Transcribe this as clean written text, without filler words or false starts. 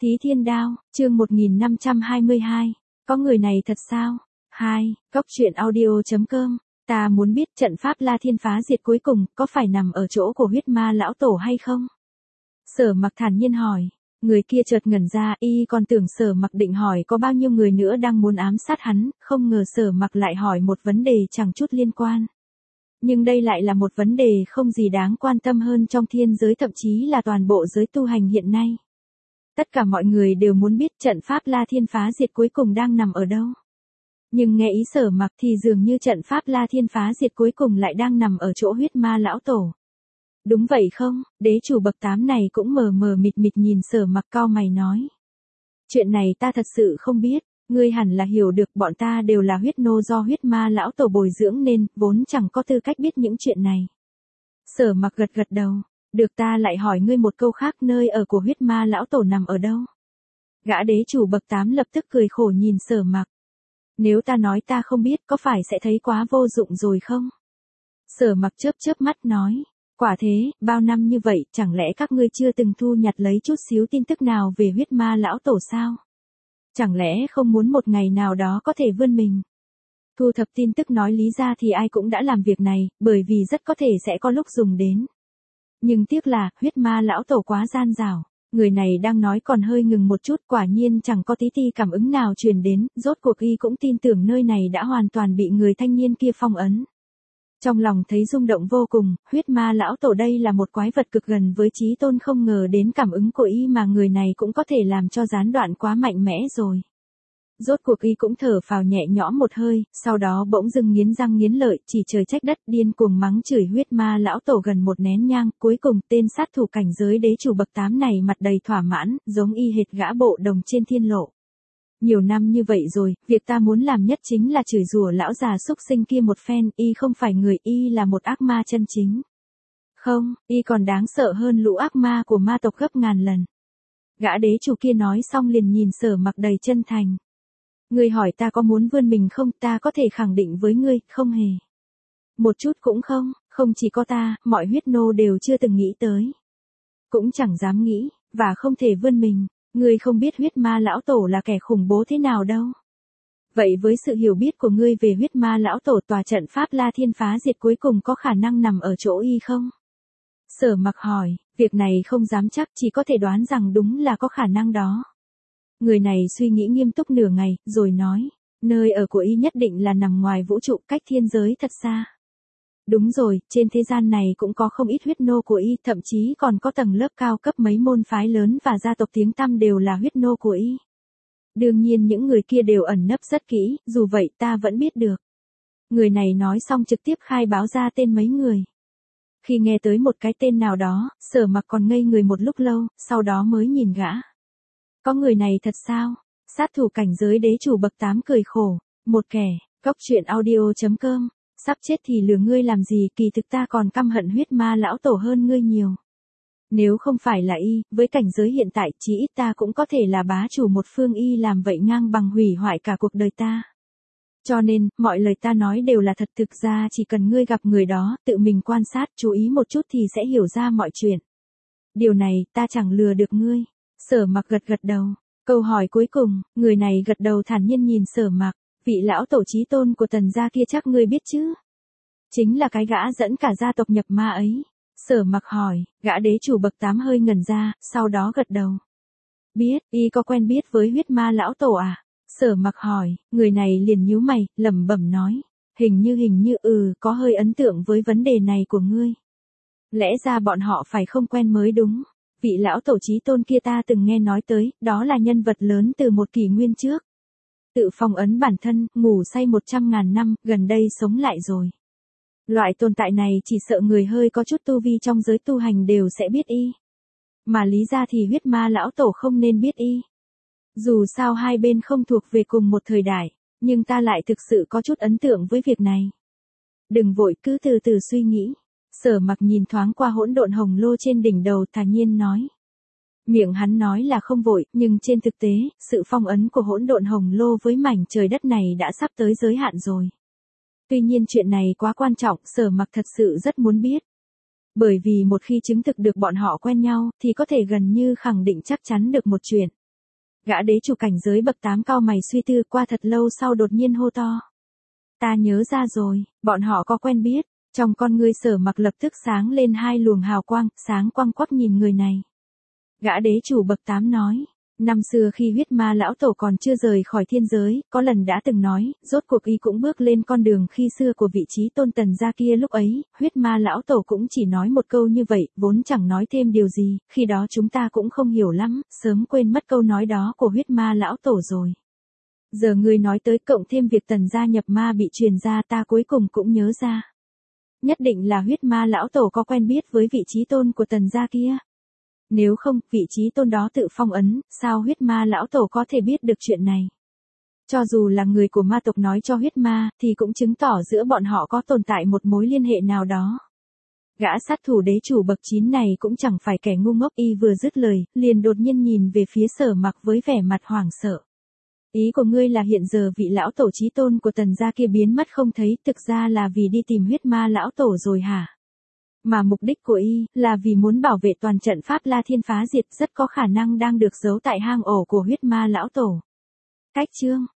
Thí Thiên Đao, chương 1522. Có người này thật sao? 2. Cốc truyện audio.com. Ta muốn biết trận pháp La Thiên phá diệt cuối cùng có phải nằm ở chỗ của huyết ma lão tổ hay không? Sở Mặc thản nhiên hỏi. Người kia chợt ngẩn ra, y còn tưởng Sở Mặc định hỏi có bao nhiêu người nữa đang muốn ám sát hắn, không ngờ Sở Mặc lại hỏi một vấn đề chẳng chút liên quan. Nhưng đây lại là một vấn đề không gì đáng quan tâm hơn trong thiên giới, thậm chí là toàn bộ giới tu hành hiện nay. Tất cả mọi người đều muốn biết trận pháp La Thiên phá diệt cuối cùng đang nằm ở đâu. Nhưng nghe ý Sở Mặc thì dường như trận pháp La Thiên phá diệt cuối cùng lại đang nằm ở chỗ huyết ma lão tổ. Đúng vậy không? Đế chủ bậc 8 này cũng mờ mờ mịt mịt nhìn Sở Mặc, cau mày nói. Chuyện này ta thật sự không biết, ngươi hẳn là hiểu được, bọn ta đều là huyết nô do huyết ma lão tổ bồi dưỡng nên vốn chẳng có tư cách biết những chuyện này. Sở Mặc gật gật đầu. Được, ta lại hỏi ngươi một câu khác, nơi ở của huyết ma lão tổ nằm ở đâu? Gã đế chủ bậc 8 lập tức cười khổ nhìn Sở Mặc. Nếu ta nói ta không biết có phải sẽ thấy quá vô dụng rồi không? Sở Mặc chớp chớp mắt nói. Quả thế, bao năm như vậy chẳng lẽ các ngươi chưa từng thu nhặt lấy chút xíu tin tức nào về huyết ma lão tổ sao? Chẳng lẽ không muốn một ngày nào đó có thể vươn mình? Thu thập tin tức nói lý ra thì ai cũng đã làm việc này, bởi vì rất có thể sẽ có lúc dùng đến. Nhưng tiếc là, huyết ma lão tổ quá gian dảo. Người này đang nói còn hơi ngừng một chút, quả nhiên chẳng có tí ti cảm ứng nào truyền đến, rốt cuộc y cũng tin tưởng nơi này đã hoàn toàn bị người thanh niên kia phong ấn. Trong lòng thấy rung động vô cùng, huyết ma lão tổ đây là một quái vật cực gần với chí tôn, không ngờ đến cảm ứng của y mà người này cũng có thể làm cho gián đoạn, quá mạnh mẽ rồi. Rốt cuộc y cũng thở phào nhẹ nhõm một hơi, sau đó bỗng dưng nghiến răng nghiến lợi, chỉ trời trách đất, điên cuồng mắng chửi huyết ma lão tổ gần một nén nhang. Cuối cùng tên sát thủ cảnh giới đế chủ bậc 8 này mặt đầy thỏa mãn, giống y hệt gã bộ đồng trên thiên lộ. Nhiều năm như vậy rồi, việc ta muốn làm nhất chính là chửi rủa lão già xúc sinh kia một phen, y không phải người, y là một ác ma chân chính. Không, y còn đáng sợ hơn lũ ác ma của ma tộc gấp ngàn lần. Gã đế chủ kia nói xong liền nhìn Sở Mặc đầy chân thành. Ngươi hỏi ta có muốn vươn mình không, ta có thể khẳng định với ngươi, không hề. Một chút cũng không, không chỉ có ta, mọi huyết nô đều chưa từng nghĩ tới. Cũng chẳng dám nghĩ, và không thể vươn mình. Ngươi không biết huyết ma lão tổ là kẻ khủng bố thế nào đâu. Vậy với sự hiểu biết của ngươi về huyết ma lão tổ, tòa trận pháp La Thiên phá diệt cuối cùng có khả năng nằm ở chỗ y không? Sở Mặc hỏi, việc này không dám chắc, chỉ có thể đoán rằng đúng là có khả năng đó. Người này suy nghĩ nghiêm túc nửa ngày, rồi nói, nơi ở của y nhất định là nằm ngoài vũ trụ, cách thiên giới thật xa. Đúng rồi, trên thế gian này cũng có không ít huyết nô của y, thậm chí còn có tầng lớp cao cấp mấy môn phái lớn và gia tộc tiếng tăm đều là huyết nô của y. Đương nhiên những người kia đều ẩn nấp rất kỹ, dù vậy ta vẫn biết được. Người này nói xong trực tiếp khai báo ra tên mấy người. Khi nghe tới một cái tên nào đó, Sở Mặc còn ngây người một lúc lâu, sau đó mới nhìn gã. Có người này thật sao? Sát thủ cảnh giới đế chủ bậc 8 cười khổ. Một kẻ, cốc truyện audio.com. Sắp chết thì lừa ngươi làm gì, kỳ thực ta còn căm hận huyết ma lão tổ hơn ngươi nhiều. Nếu không phải là y, với cảnh giới hiện tại chí ít ta cũng có thể là bá chủ một phương, y làm vậy ngang bằng hủy hoại cả cuộc đời ta. Cho nên, mọi lời ta nói đều là thật, thực ra chỉ cần ngươi gặp người đó, tự mình quan sát, chú ý một chút thì sẽ hiểu ra mọi chuyện. Điều này, ta chẳng lừa được ngươi. Sở Mặc gật gật đầu. Câu hỏi cuối cùng, người này gật đầu thản nhiên nhìn Sở Mặc. Vị lão tổ chí tôn của Tần gia kia chắc ngươi biết chứ? Chính là cái gã dẫn cả gia tộc nhập ma ấy. Sở Mặc hỏi, gã đế chủ bậc 8 hơi ngẩn ra, sau đó gật đầu. Biết, y có quen biết với huyết ma lão tổ à? Sở Mặc hỏi, người này liền nhíu mày, lẩm bẩm nói. Hình như, có hơi ấn tượng với vấn đề này của ngươi. Lẽ ra bọn họ phải không quen mới đúng. Vị lão tổ chí tôn kia ta từng nghe nói tới, đó là nhân vật lớn từ một kỷ nguyên trước. Tự phong ấn bản thân, ngủ say 100.000 năm, gần đây sống lại rồi. Loại tồn tại này chỉ sợ người hơi có chút tu vi trong giới tu hành đều sẽ biết y. Mà lý ra thì huyết ma lão tổ không nên biết y. Dù sao hai bên không thuộc về cùng một thời đại, nhưng ta lại thực sự có chút ấn tượng với việc này. Đừng vội, cứ từ từ suy nghĩ. Sở Mặc nhìn thoáng qua hỗn độn hồng lô trên đỉnh đầu, thản nhiên nói. Miệng hắn nói là không vội, nhưng trên thực tế, sự phong ấn của hỗn độn hồng lô với mảnh trời đất này đã sắp tới giới hạn rồi. Tuy nhiên chuyện này quá quan trọng, Sở Mặc thật sự rất muốn biết. Bởi vì một khi chứng thực được bọn họ quen nhau, thì có thể gần như khẳng định chắc chắn được một chuyện. Gã đế chủ cảnh giới bậc 8 cau mày suy tư qua thật lâu sau đột nhiên hô to. Ta nhớ ra rồi, bọn họ có quen biết, trong con ngươi Sở Mặc lập tức sáng lên hai luồng hào quang, sáng quăng quắc nhìn người này. Gã đế chủ bậc 8 nói, năm xưa khi huyết ma lão tổ còn chưa rời khỏi thiên giới, có lần đã từng nói, rốt cuộc y cũng bước lên con đường khi xưa của vị trí tôn Tần gia kia lúc ấy, huyết ma lão tổ cũng chỉ nói một câu như vậy, vốn chẳng nói thêm điều gì, khi đó chúng ta cũng không hiểu lắm, sớm quên mất câu nói đó của huyết ma lão tổ rồi. Giờ ngươi nói tới cộng thêm việc Tần gia nhập ma bị truyền ra ta cuối cùng cũng nhớ ra. Nhất định là huyết ma lão tổ có quen biết với vị trí tôn của Tần gia kia. Nếu không, vị trí tôn đó tự phong ấn, sao huyết ma lão tổ có thể biết được chuyện này? Cho dù là người của ma tộc nói cho huyết ma, thì cũng chứng tỏ giữa bọn họ có tồn tại một mối liên hệ nào đó. Gã sát thủ đế chủ bậc 9 này cũng chẳng phải kẻ ngu ngốc, y vừa dứt lời, liền đột nhiên nhìn về phía Sở Mặc với vẻ mặt hoảng sợ. Ý của ngươi là hiện giờ vị lão tổ chí tôn của Tần gia kia biến mất không thấy, thực ra là vì đi tìm huyết ma lão tổ rồi hả? Mà mục đích của y là vì muốn bảo vệ toàn trận pháp La Thiên phá diệt, rất có khả năng đang được giấu tại hang ổ của huyết ma lão tổ. Cách chương